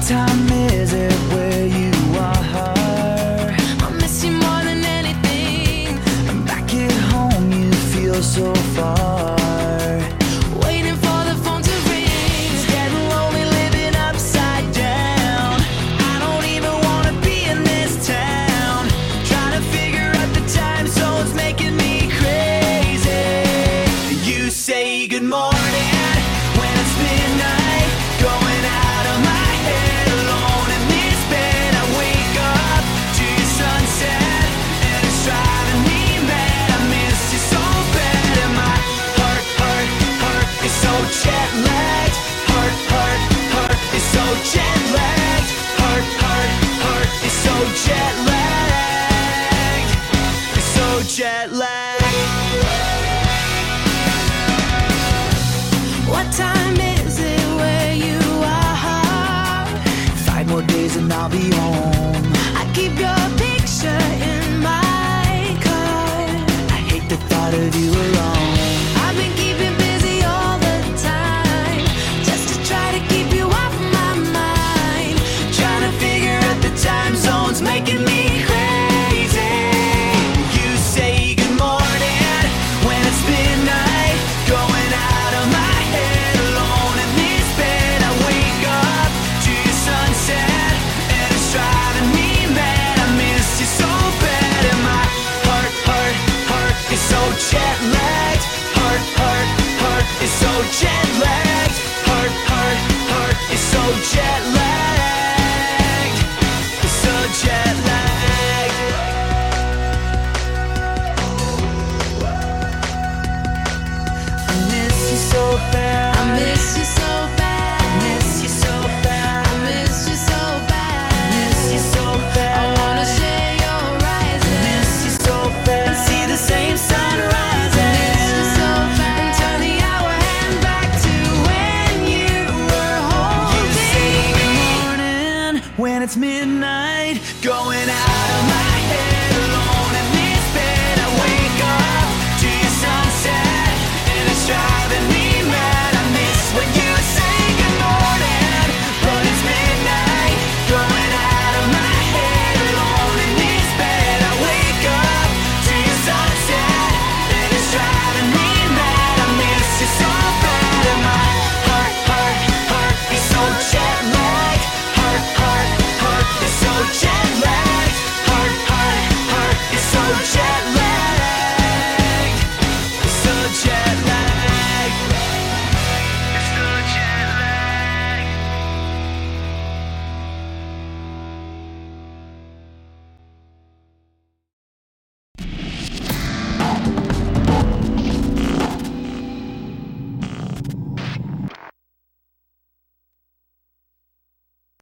time is it where you are? I miss you more than anything. Back at home you feel so far. Waiting for the phone to ring. It's getting lonely living upside down. I don't even wanna be in this town. Trying to figure out the time zones making me crazy. You say good morning when it's midnight, going out of my head alone in this bed. I wake up to your sunset and it's driving me mad. I miss you so bad and my heart is so jet lagged. Heart is so jet lagged. Heart is so jet lagged. It's so jet lagged. What time is it where you are? 5 more days and I'll be home. I keep your picture in my car. I hate the thought of you alone. I've been keeping busy all the time, just to try to keep you off my mind. Trying to figure out the time zones making me crazy. You say good morning when it's midnight, going out of my head alone in this bed. I wake up to your sunset and it's driving me mad. I miss you so bad and my heart is so jet lagged. Heart is so jet lagged. Heart is so jet lagged. It's so jet lagged. I miss you so bad. I miss you so bad. I miss you so bad. I miss you so bad. I miss you so bad. I wanna share your rising. I miss you so bad. And see the same sunrise. I miss you so bad. And turn the hour hand back to when you were You say holding good me. morning when it's midnight, going out of my head alone in this bed. I wake up to your sunset and it's driving me mad. I miss when you say good morning, but it's midnight, going out of my head alone in this bed. I wake up to your sunset and it's driving me mad. I miss you so bad and my heart is so jet lagged. Heart is so jet lagged. Heart is so jet lagged. It's so jet lagged.